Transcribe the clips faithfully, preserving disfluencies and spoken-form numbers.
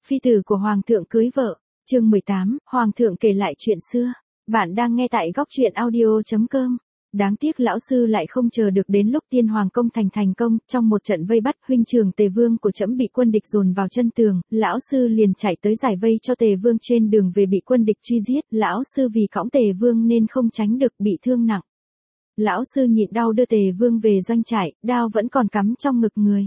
phi tử của Hoàng thượng cưới vợ, chương mười tám, Hoàng thượng kể lại chuyện xưa. Bạn đang nghe tại góc truyện audio chấm com. Đáng tiếc lão sư lại không chờ được đến lúc Tiên Hoàng công thành thành công, trong một trận vây bắt huynh trường Tề Vương của trẫm bị quân địch dồn vào chân tường, lão sư liền chạy tới giải vây cho Tề Vương trên đường về bị quân địch truy giết, lão sư vì cõng Tề Vương nên không tránh được bị thương nặng. Lão sư nhịn đau đưa Tề Vương về doanh trại, đao vẫn còn cắm trong ngực người.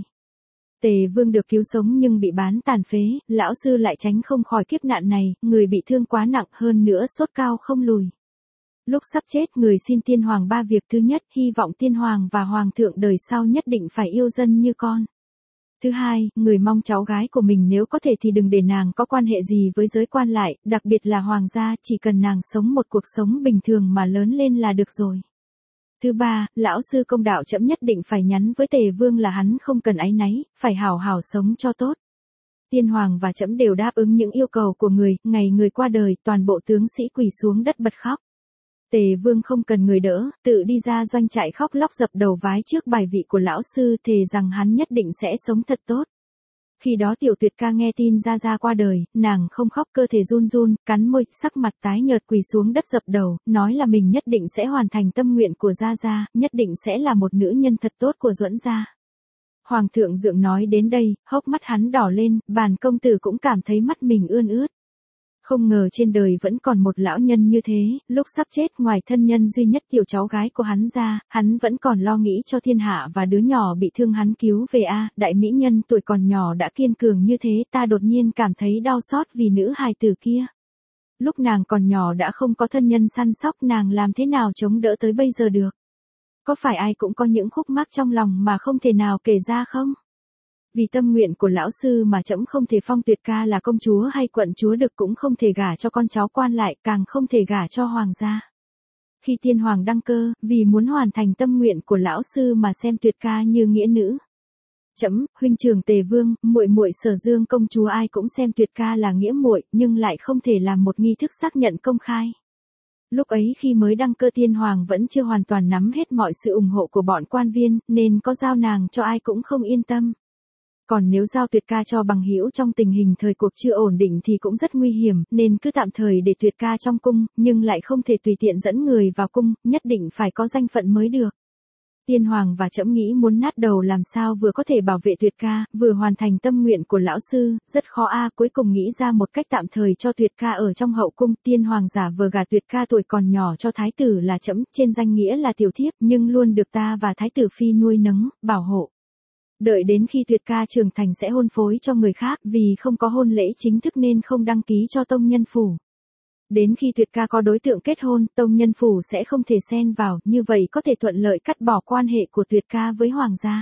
Tề Vương được cứu sống nhưng bị bán tàn phế, lão sư lại tránh không khỏi kiếp nạn này, người bị thương quá nặng hơn nữa sốt cao không lùi. Lúc sắp chết người xin Tiên Hoàng ba việc: thứ nhất, hy vọng Tiên Hoàng và Hoàng thượng đời sau nhất định phải yêu dân như con. Thứ hai, người mong cháu gái của mình nếu có thể thì đừng để nàng có quan hệ gì với giới quan lại, đặc biệt là Hoàng gia, chỉ cần nàng sống một cuộc sống bình thường mà lớn lên là được rồi. Thứ ba, lão sư công đạo trẫm nhất định phải nhắn với Tề Vương là hắn không cần áy náy, phải hảo hảo sống cho tốt. Tiên Hoàng và trẫm đều đáp ứng những yêu cầu của người, ngày người qua đời, toàn bộ tướng sĩ quỳ xuống đất bật khóc. Tề Vương không cần người đỡ, tự đi ra doanh trại khóc lóc dập đầu vái trước bài vị của lão sư, thề rằng hắn nhất định sẽ sống thật tốt. Khi đó Tiểu Tuyệt Ca nghe tin Gia Gia qua đời, nàng không khóc, cơ thể run run, cắn môi, sắc mặt tái nhợt quỳ xuống đất dập đầu, nói là mình nhất định sẽ hoàn thành tâm nguyện của Gia Gia, nhất định sẽ là một nữ nhân thật tốt của Duẫn gia. Hoàng thượng Dượng nói đến đây, hốc mắt hắn đỏ lên, Bàn công tử cũng cảm thấy mắt mình ươn ướt. Không ngờ trên đời vẫn còn một lão nhân như thế, lúc sắp chết ngoài thân nhân duy nhất tiểu cháu gái của hắn ra, hắn vẫn còn lo nghĩ cho thiên hạ và đứa nhỏ bị thương hắn cứu về a. À, đại mỹ nhân tuổi còn nhỏ đã kiên cường như thế, ta đột nhiên cảm thấy đau xót vì nữ hài tử kia. Lúc nàng còn nhỏ đã không có thân nhân săn sóc, nàng làm thế nào chống đỡ tới bây giờ được? Có phải ai cũng có những khúc mắc trong lòng mà không thể nào kể ra không? Vì tâm nguyện của lão sư mà trẫm không thể phong Tuyệt Ca là công chúa hay quận chúa được, cũng không thể gả cho con cháu quan lại, càng không thể gả cho hoàng gia. Khi Tiên Hoàng đăng cơ, vì muốn hoàn thành tâm nguyện của lão sư mà xem Tuyệt Ca như nghĩa nữ. Trẫm, huynh trường Tề Vương, muội muội Sở Dương công chúa ai cũng xem Tuyệt Ca là nghĩa muội, nhưng lại không thể làm một nghi thức xác nhận công khai. Lúc ấy khi mới đăng cơ Tiên Hoàng vẫn chưa hoàn toàn nắm hết mọi sự ủng hộ của bọn quan viên, nên có giao nàng cho ai cũng không yên tâm. Còn nếu giao Tuyệt Ca cho bằng hữu trong tình hình thời cuộc chưa ổn định thì cũng rất nguy hiểm, nên cứ tạm thời để Tuyệt Ca trong cung, nhưng lại không thể tùy tiện dẫn người vào cung, nhất định phải có danh phận mới được. Tiên Hoàng và trẫm nghĩ muốn nát đầu làm sao vừa có thể bảo vệ Tuyệt Ca, vừa hoàn thành tâm nguyện của lão sư, rất khó a. À, cuối cùng nghĩ ra một cách tạm thời cho Tuyệt Ca ở trong hậu cung. Tiên Hoàng giả vờ gả Tuyệt Ca tuổi còn nhỏ cho thái tử là trẫm, trên danh nghĩa là tiểu thiếp, nhưng luôn được ta và thái tử phi nuôi nấng, bảo hộ. Đợi đến khi Tuyệt Ca trưởng thành sẽ hôn phối cho người khác, vì không có hôn lễ chính thức nên không đăng ký cho tông nhân phủ. Đến khi Tuyệt Ca có đối tượng kết hôn, tông nhân phủ sẽ không thể xen vào, như vậy có thể thuận lợi cắt bỏ quan hệ của Tuyệt Ca với hoàng gia.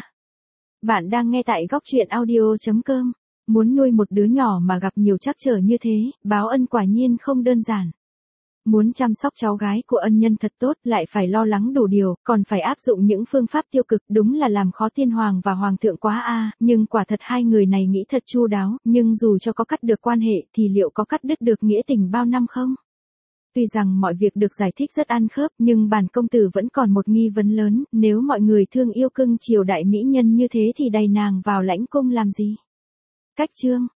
Bạn đang nghe tại góc truyện audio chấm com. Muốn nuôi một đứa nhỏ mà gặp nhiều trắc trở như thế, báo ân quả nhiên không đơn giản. Muốn chăm sóc cháu gái của ân nhân thật tốt, lại phải lo lắng đủ điều, còn phải áp dụng những phương pháp tiêu cực, đúng là làm khó Tiên Hoàng và Hoàng thượng quá a. À, nhưng quả thật hai người này nghĩ thật chu đáo, nhưng dù cho có cắt được quan hệ thì liệu có cắt đứt được nghĩa tình bao năm không? Tuy rằng mọi việc được giải thích rất ăn khớp, nhưng Bàn công tử vẫn còn một nghi vấn lớn, nếu mọi người thương yêu cưng chiều đại mỹ nhân như thế thì đày nàng vào lãnh cung làm gì? Cách chương